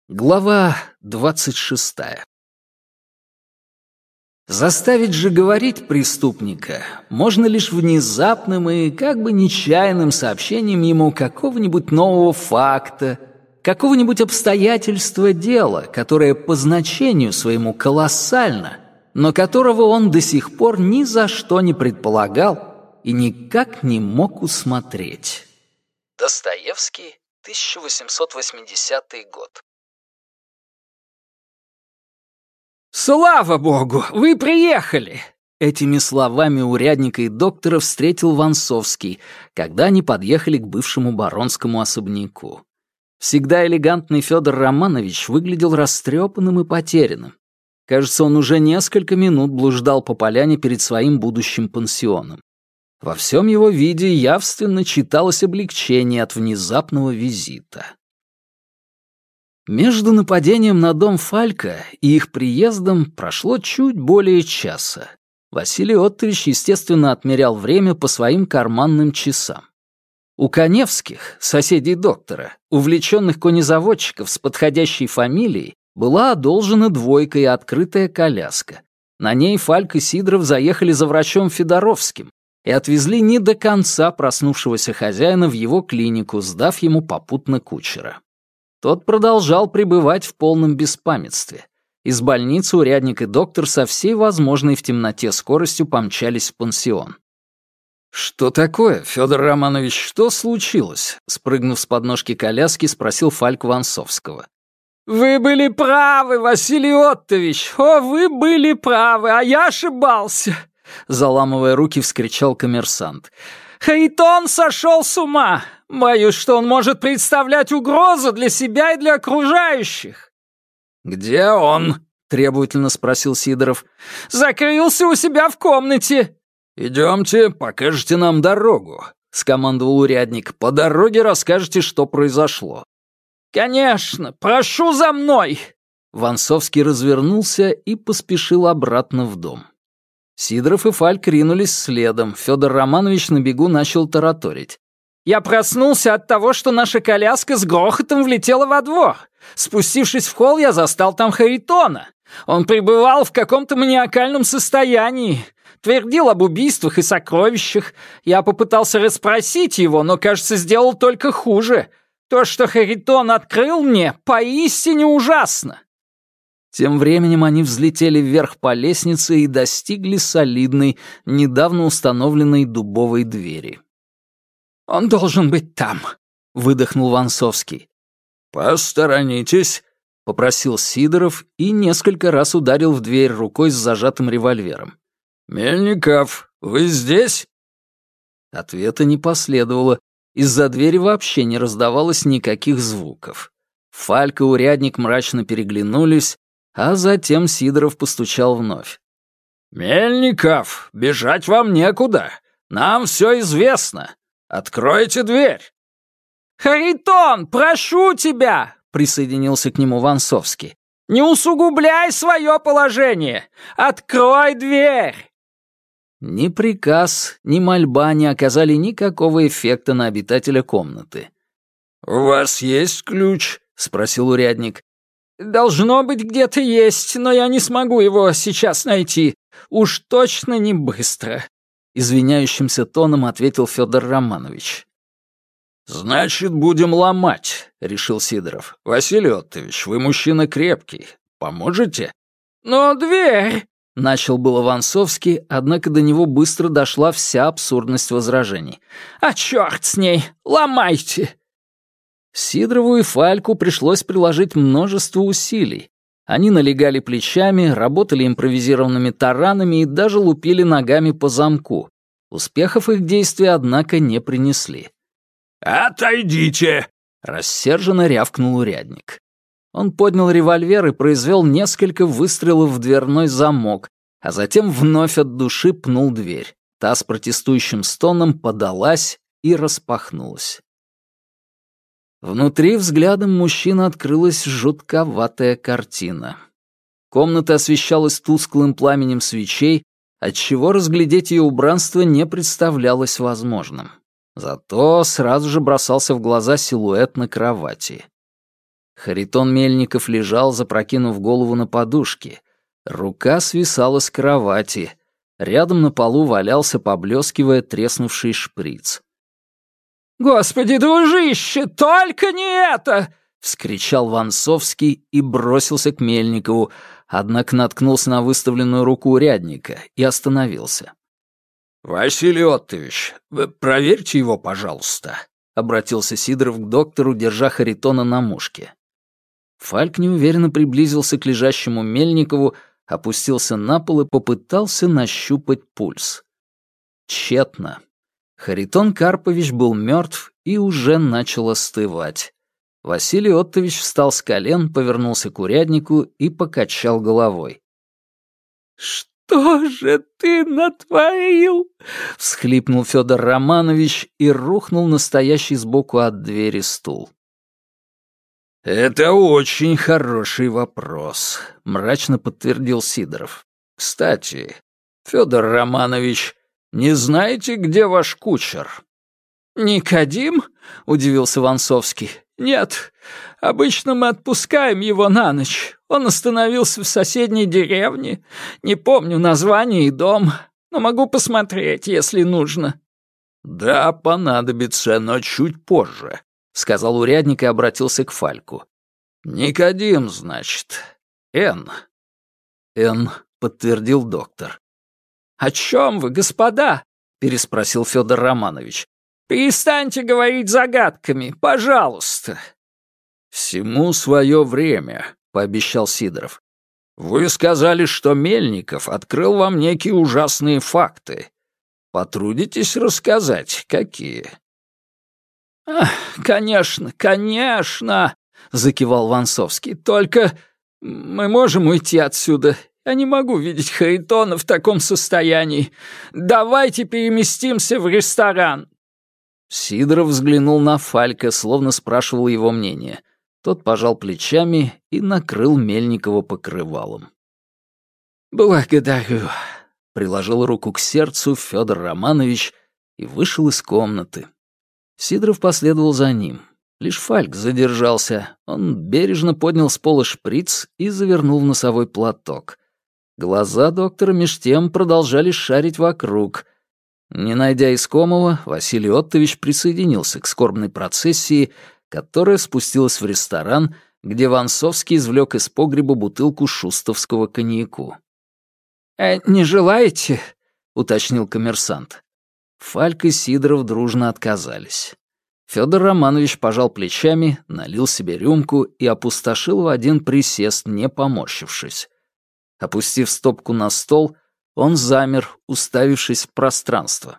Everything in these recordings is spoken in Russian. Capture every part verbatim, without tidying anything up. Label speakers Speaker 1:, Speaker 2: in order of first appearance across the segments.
Speaker 1: Глава двадцать шестая. Заставить же говорить преступника можно лишь внезапным и как бы нечаянным сообщением ему какого-нибудь нового факта, какого-нибудь обстоятельства дела, которое по значению своему колоссально, но которого он до сих пор ни за что не предполагал и никак не мог усмотреть. Достоевский, тысяча восемьсот восьмидесятый год. «Слава богу, вы приехали!» Этими словами урядника и доктора встретил Ванцовский, когда они подъехали к бывшему баронскому особняку. Всегда элегантный Федор Романович выглядел растрепанным и потерянным. Кажется, он уже несколько минут блуждал по поляне перед своим будущим пансионом. Во всем его виде явственно читалось облегчение от внезапного визита. Между нападением на дом Фалька и их приездом прошло чуть более часа. Василий Оттович, естественно, отмерял время по своим карманным часам. У Каневских, соседей доктора, увлеченных конезаводчиков с подходящей фамилией, была одолжена двойка и открытая коляска. На ней Фальк и Сидоров заехали за врачом Федоровским и отвезли не до конца проснувшегося хозяина в его клинику, сдав ему попутно кучера. Тот продолжал пребывать в полном беспамятстве. Из больницы урядник и доктор со всей возможной в темноте скоростью помчались в пансион. «Что такое, Федор Романович, что случилось?» Спрыгнув с подножки коляски, спросил Фальк Ванцовского. «Вы были правы, Василий Оттович! О, вы были правы, а я ошибался!» Заламывая руки, вскричал коммерсант. «Харитон сошел с ума! Боюсь, что он может представлять угрозу для себя и для окружающих». «Где он?» — требовательно спросил Сидоров. «Закрылся у себя в комнате». «Идемте, покажете нам дорогу», — скомандовал урядник. «По дороге расскажете, что произошло». «Конечно, прошу за мной!» Ванцовский развернулся и поспешил обратно в дом. Сидоров и Фальк ринулись следом. Федор Романович на бегу начал тараторить. «Я проснулся от того, что наша коляска с грохотом влетела во двор. Спустившись в холл, я застал там Харитона. Он пребывал в каком-то маниакальном состоянии. Твердил об убийствах и сокровищах. Я попытался расспросить его, но, кажется, сделал только хуже. То, что Харитон открыл мне, поистине ужасно». Тем временем они взлетели вверх по лестнице и достигли солидной, недавно установленной дубовой двери. «Он должен быть там», — выдохнул Ванцовский. «Посторонитесь», — попросил Сидоров и несколько раз ударил в дверь рукой с зажатым револьвером. «Мельников, вы здесь?» Ответа не последовало. Из-за двери вообще не раздавалось никаких звуков. Фальк и урядник мрачно переглянулись, а затем Сидоров постучал вновь. «Мельников, бежать вам некуда. Нам все известно. Откройте дверь!» «Харитон, прошу тебя!» — присоединился к нему Ванцовский. «Не усугубляй свое положение! Открой дверь!» Ни приказ, ни мольба не оказали никакого эффекта на обитателя комнаты. «У вас есть ключ?» — спросил урядник. «Должно быть, где-то есть, но я не смогу его сейчас найти. Уж точно не быстро», — извиняющимся тоном ответил Федор Романович. «Значит, будем ломать», — решил Сидоров. «Василий Оттович, вы мужчина крепкий. Поможете?» «Но дверь...» — начал было Ванцовский, однако до него быстро дошла вся абсурдность возражений. «А черт с ней! Ломайте!» Сидорову и Фальку пришлось приложить множество усилий. Они налегали плечами, работали импровизированными таранами и даже лупили ногами по замку. Успехов их действия, однако, не принесли. «Отойдите!» — рассерженно рявкнул урядник. Он поднял револьвер и произвел несколько выстрелов в дверной замок, а затем вновь от души пнул дверь. Та с протестующим стоном подалась и распахнулась. Внутри взглядом мужчины открылась жутковатая картина. Комната освещалась тусклым пламенем свечей, отчего разглядеть ее убранство не представлялось возможным. Зато сразу же бросался в глаза силуэт на кровати. Харитон Мельников лежал, запрокинув голову на подушке. Рука свисала с кровати. Рядом на полу валялся, поблескивая, треснувший шприц. «Господи, дружище, только не это!» — вскричал Ванцовский и бросился к Мельникову, однако наткнулся на выставленную руку урядника и остановился. «Василий Оттович, проверьте его, пожалуйста», — обратился Сидоров к доктору, держа Харитона на мушке. Фальк неуверенно приблизился к лежащему Мельникову, опустился на пол и попытался нащупать пульс. Тщетно. Харитон Карпович был мертв и уже начал остывать. Василий Оттович встал с колен, повернулся к уряднику и покачал головой. «Что же ты натворил?» — всхлипнул Федор Романович и рухнул на стоящий сбоку от двери стул. «Это очень хороший вопрос», — мрачно подтвердил Сидоров. «Кстати, Федор Романович, не знаете, где ваш кучер?» «Никодим?» — удивился Ванцовский. «Нет, обычно мы отпускаем его на ночь. Он остановился в соседней деревне. Не помню название и дом, но могу посмотреть, если нужно». «Да, понадобится, но чуть позже», — сказал урядник и обратился к Фальку. «Никодим, значит. Н». «Н», — подтвердил доктор. «О чем вы, господа?» — переспросил Федор Романович. «Перестаньте говорить загадками, пожалуйста». «Всему свое время», — пообещал Сидоров. «Вы сказали, что Мельников открыл вам некие ужасные факты. Потрудитесь рассказать, какие?» «Ах, конечно, конечно!» — закивал Ванцовский. «Только мы можем уйти отсюда. Я не могу видеть Харитона в таком состоянии. Давайте переместимся в ресторан». Сидоров взглянул на Фалька, словно спрашивал его мнение. Тот пожал плечами и накрыл Мельникова покрывалом. «Благодарю», — приложил руку к сердцу Федор Романович и вышел из комнаты. Сидоров последовал за ним. Лишь Фальк задержался. Он бережно поднял с пола шприц и завернул в носовой платок. Глаза доктора меж тем продолжали шарить вокруг. Не найдя искомого, Василий Оттович присоединился к скорбной процессии, которая спустилась в ресторан, где Ванцовский извлек из погреба бутылку шустовского коньяку. «Э, «Не желаете?» — уточнил коммерсант. Фальк и Сидоров дружно отказались. Федор Романович пожал плечами, налил себе рюмку и опустошил в один присест, не поморщившись. Опустив стопку на стол, он замер, уставившись в пространство.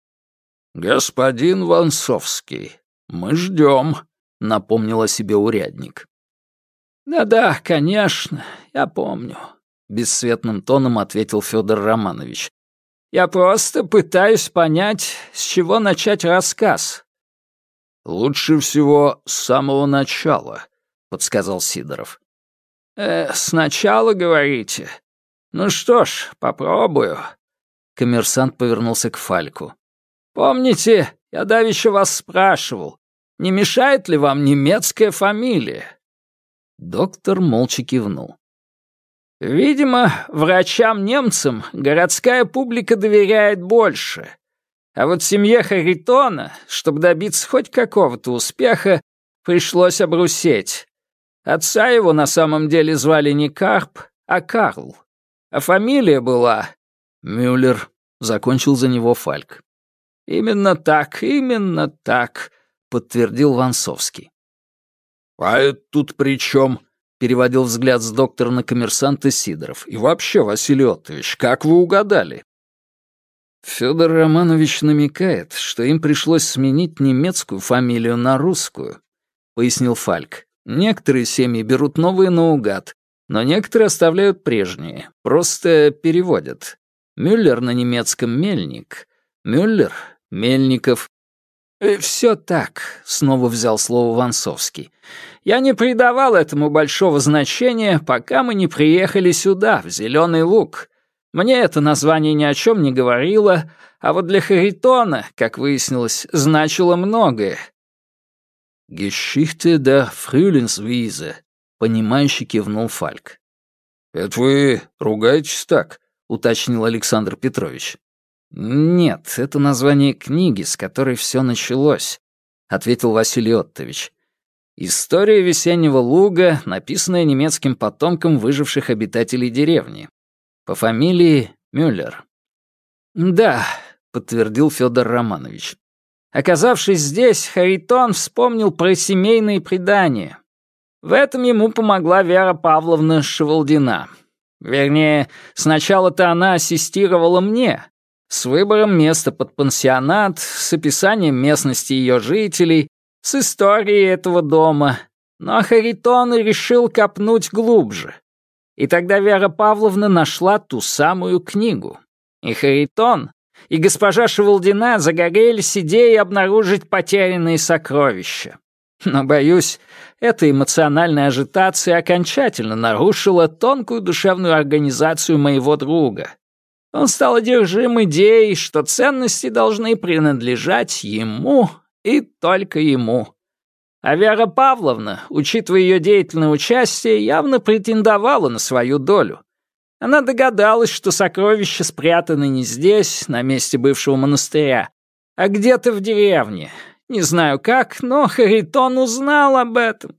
Speaker 1: «Господин Ванцовский, мы ждем», — напомнил о себе урядник. «Да-да, конечно, я помню», — бесцветным тоном ответил Федор Романович. «Я просто пытаюсь понять, с чего начать рассказ». «Лучше всего с самого начала», — подсказал Сидоров. «Э, сначала, говорите? Ну что ж, попробую». Коммерсант повернулся к Фальку. «Помните, я давеча вас спрашивал, не мешает ли вам немецкая фамилия?» Доктор молча кивнул. «Видимо, врачам-немцам городская публика доверяет больше. А вот семье Харитона, чтобы добиться хоть какого-то успеха, пришлось обрусеть. Отца его на самом деле звали не Карп, а Карл. А фамилия была Мюллер», — закончил за него Фальк. «Именно так, именно так», — подтвердил Ванцовский. «А это тут при чем?» — переводил взгляд с доктора на коммерсанта Сидоров. «И вообще, Василий Оттович, как вы угадали?» Федор Романович намекает, что им пришлось сменить немецкую фамилию на русскую, — пояснил Фальк. Некоторые семьи берут новые наугад, но некоторые оставляют прежние, просто переводят. Мюллер на немецком — мельник, Мюллер — Мельников. «Все так», — снова взял слово Ванцовский. «Я не придавал этому большого значения, пока мы не приехали сюда, в Зеленый Луг. Мне это название ни о чем не говорило, а вот для Харитона, как выяснилось, значило многое». «Geschichte der Frühlingswiese», — понимающе кивнул Фальк. «Это вы ругаетесь так?» — уточнил Александр Петрович. «Нет, это название книги, с которой все началось», — ответил Василий Оттович. «История весеннего луга, написанная немецким потомком выживших обитателей деревни. По фамилии Мюллер». «Да», — подтвердил Федор Романович. «Оказавшись здесь, Харитон вспомнил про семейные предания. В этом ему помогла Вера Павловна Шевалдина. Вернее, сначала-то она ассистировала мне, с выбором места под пансионат, с описанием местности ее жителей, с историей этого дома. Но Харитон решил копнуть глубже. И тогда Вера Павловна нашла ту самую книгу. И Харитон, и госпожа Шевалдина загорелись идеей обнаружить потерянные сокровища. Но, боюсь, эта эмоциональная ажитация окончательно нарушила тонкую душевную организацию моего друга. Он стал одержим идеей, что ценности должны принадлежать ему и только ему. А Вера Павловна, учитывая ее деятельное участие, явно претендовала на свою долю. Она догадалась, что сокровища спрятаны не здесь, на месте бывшего монастыря, а где-то в деревне. Не знаю как, но Харитон узнал об этом.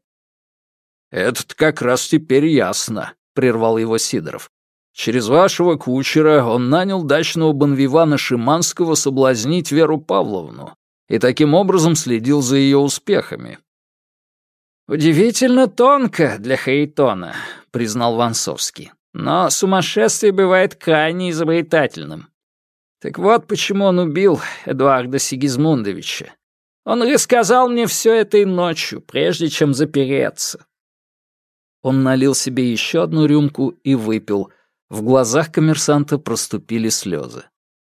Speaker 1: «Это-то как раз теперь ясно», — прервал его Сидоров. «Через вашего кучера он нанял дачного бонвивана Шиманского соблазнить Веру Павловну и таким образом следил за ее успехами». «Удивительно тонко для Харитона», — признал Ванцовский. «Но сумасшествие бывает крайне изобретательным. Так вот почему он убил Эдуарда Сигизмундовича. Он рассказал мне все этой ночью, прежде чем запереться». Он налил себе еще одну рюмку и выпил. В глазах коммерсанта проступили слезы.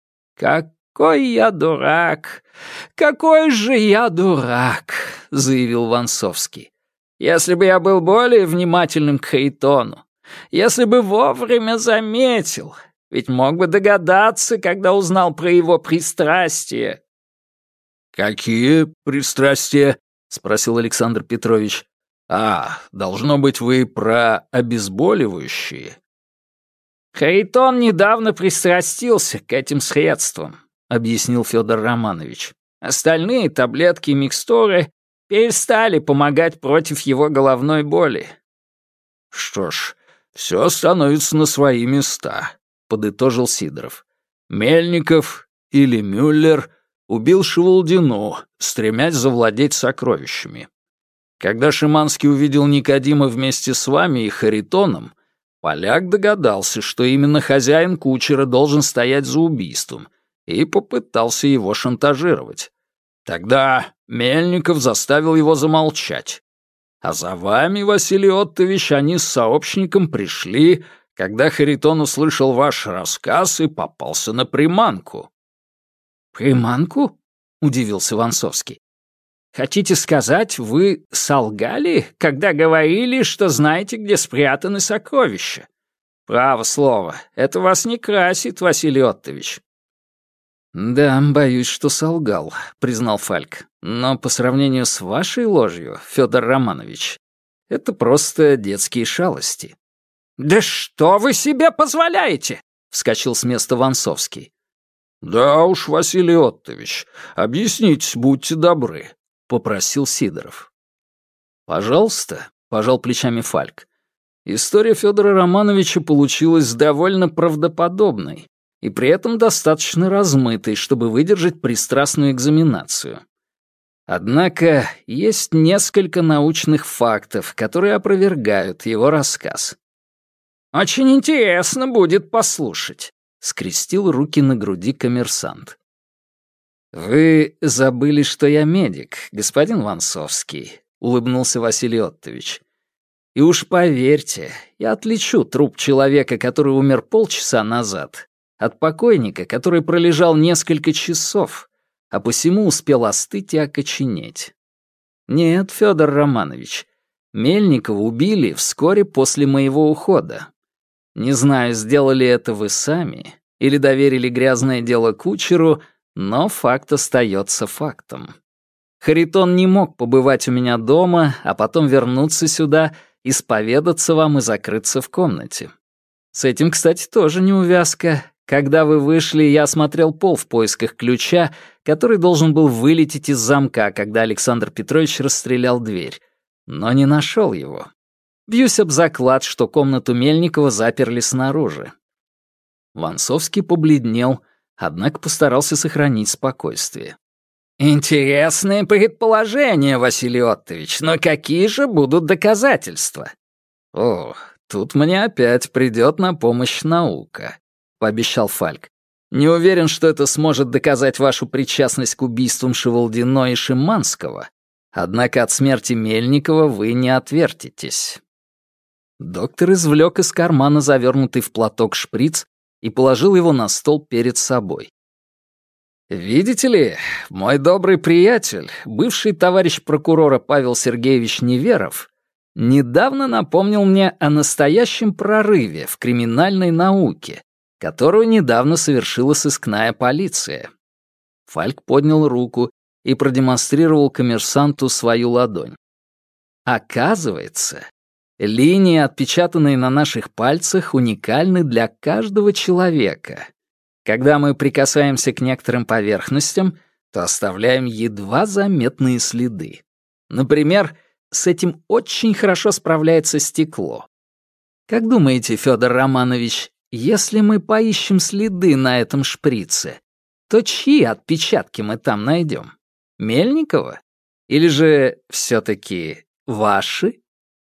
Speaker 1: «Какой я дурак! Какой же я дурак!» — заявил Ванцовский. «Если бы я был более внимательным к Харитону, если бы вовремя заметил, ведь мог бы догадаться, когда узнал про его пристрастие».
Speaker 2: «Какие пристрастия?» — спросил Александр Петрович. «А, должно быть, вы про обезболивающие».
Speaker 1: «Харитон недавно пристрастился к этим средствам», — объяснил Федор Романович. «Остальные таблетки и микстуры перестали помогать против его головной боли».
Speaker 2: «Что ж, все становится на свои места», — подытожил Сидоров. «Мельников или Мюллер убил Шевалдину, стремясь завладеть сокровищами. Когда Шиманский увидел Никодима вместе с вами и Харитоном, поляк догадался, что именно хозяин кучера должен стоять за убийством, и попытался его шантажировать. Тогда Мельников заставил его замолчать. А за вами, Василий Оттович, они с сообщником пришли, когда Харитон услышал ваш рассказ и попался на приманку».
Speaker 1: «Приманку?» — удивился Ванцовский. «Хотите сказать, вы солгали, когда говорили, что знаете, где спрятаны сокровища? Право слово, это вас не красит, Василий Оттович». «Да, боюсь, что солгал», — признал Фальк. «Но по сравнению с вашей ложью, Федор Романович, это просто детские шалости». «Да что вы себе позволяете?» — вскочил с места Ванцовский.
Speaker 2: «Да уж, Василий Оттович, объяснитесь, будьте добры», — попросил Сидоров.
Speaker 1: «Пожалуйста», — пожал плечами Фальк. «История Федора Романовича получилась довольно правдоподобной и при этом достаточно размытой, чтобы выдержать пристрастную экзаменацию. Однако есть несколько научных фактов, которые опровергают его рассказ». «Очень интересно будет послушать», — скрестил руки на груди коммерсант. «Вы забыли, что я медик, господин Ванцовский», — улыбнулся Василий Оттович. «И уж поверьте, я отличу труп человека, который умер полчаса назад, от покойника, который пролежал несколько часов, а посему успел остыть и окоченеть. Нет, Федор Романович, Мельникова убили вскоре после моего ухода. Не знаю, сделали это вы сами или доверили грязное дело кучеру, но факт остается фактом. Харитон не мог побывать у меня дома, а потом вернуться сюда, исповедаться вам и закрыться в комнате. С этим, кстати, тоже неувязка. Когда вы вышли, я осмотрел пол в поисках ключа, который должен был вылететь из замка, когда Александр Петрович расстрелял дверь, но не нашел его. Бьюсь об заклад, что комнату Мельникова заперли снаружи. Вонсовский побледнел, однако постарался сохранить спокойствие. «Интересные предположения, Василий Оттович, но какие же будут доказательства?» «О, тут мне опять придет на помощь наука», — пообещал Фальк. «Не уверен, что это сможет доказать вашу причастность к убийствам Шевалдино и Шиманского, однако от смерти Мельникова вы не отвертитесь». Доктор извлек из кармана завернутый в платок шприц и положил его на стол перед собой. «Видите ли, мой добрый приятель, бывший товарищ прокурора Павел Сергеевич Неверов, недавно напомнил мне о настоящем прорыве в криминальной науке, которую недавно совершила сыскная полиция». Фальк поднял руку и продемонстрировал коммерсанту свою ладонь. «Оказывается, линии, отпечатанные на наших пальцах, уникальны для каждого человека. Когда мы прикасаемся к некоторым поверхностям, то оставляем едва заметные следы. Например, с этим очень хорошо справляется стекло. Как думаете, Федор Романович, если мы поищем следы на этом шприце, то чьи отпечатки мы там найдем? Мельникова? Или же все-таки ваши?»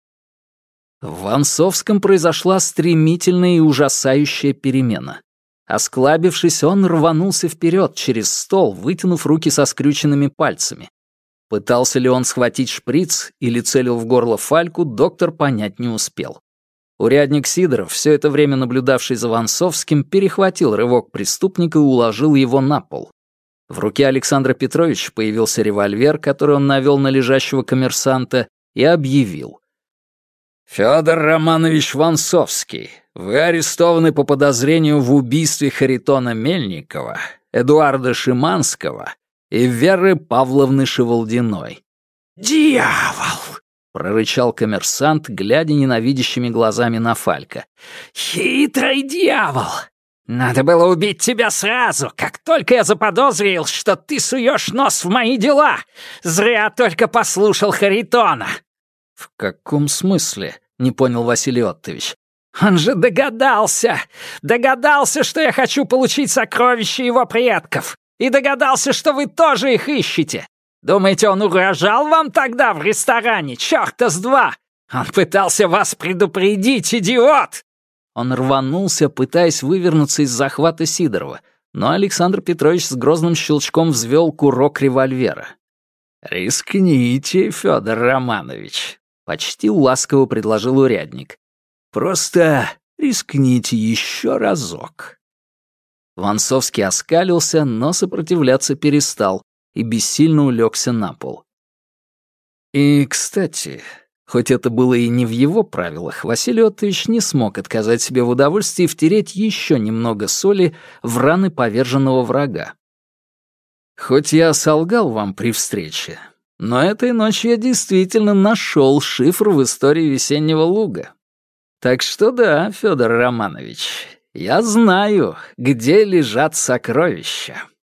Speaker 1: В Вонсовском произошла стремительная и ужасающая перемена. Осклабившись, он рванулся вперед через стол, вытянув руки со скрюченными пальцами. Пытался ли он схватить шприц или целил в горло Фальку, доктор понять не успел. Урядник Сидоров, все это время наблюдавший за Вонсовским, перехватил рывок преступника и уложил его на пол. В руке Александра Петровича появился револьвер, который он навел на лежащего коммерсанта, и объявил: «Федор Романович Вонсовский, вы арестованы по подозрению в убийстве Харитона Мельникова, Эдуарда Шиманского и Веры Павловны Шевалдиной». «Дьявол!» — прорычал коммерсант, глядя ненавидящими глазами на Фалька. «Хитрый дьявол! Надо было убить тебя сразу, как только я заподозрил, что ты суешь нос в мои дела. Зря только послушал Харитона». «В каком смысле?» — не понял Василий Оттович. «Он же догадался! Догадался, что я хочу получить сокровища его предков! И догадался, что вы тоже их ищете! Думаете, он угрожал вам тогда в ресторане? Чёрта с два! Он пытался вас предупредить, идиот!» Он рванулся, пытаясь вывернуться из захвата Сидорова, но Александр Петрович с грозным щелчком взвел курок револьвера. «Рискните, Федор Романович», — почти ласково предложил урядник. «Просто рискните еще разок». Вонсовский оскалился, но сопротивляться перестал и бессильно улегся на пол. И, кстати, хоть это было и не в его правилах, Василий Оттович не смог отказать себе в удовольствии втереть еще немного соли в раны поверженного врага. «Хоть я солгал вам при встрече, но этой ночью я действительно нашел шифр в истории весеннего луга. Так что да, Федор Романович, я знаю, где лежат сокровища».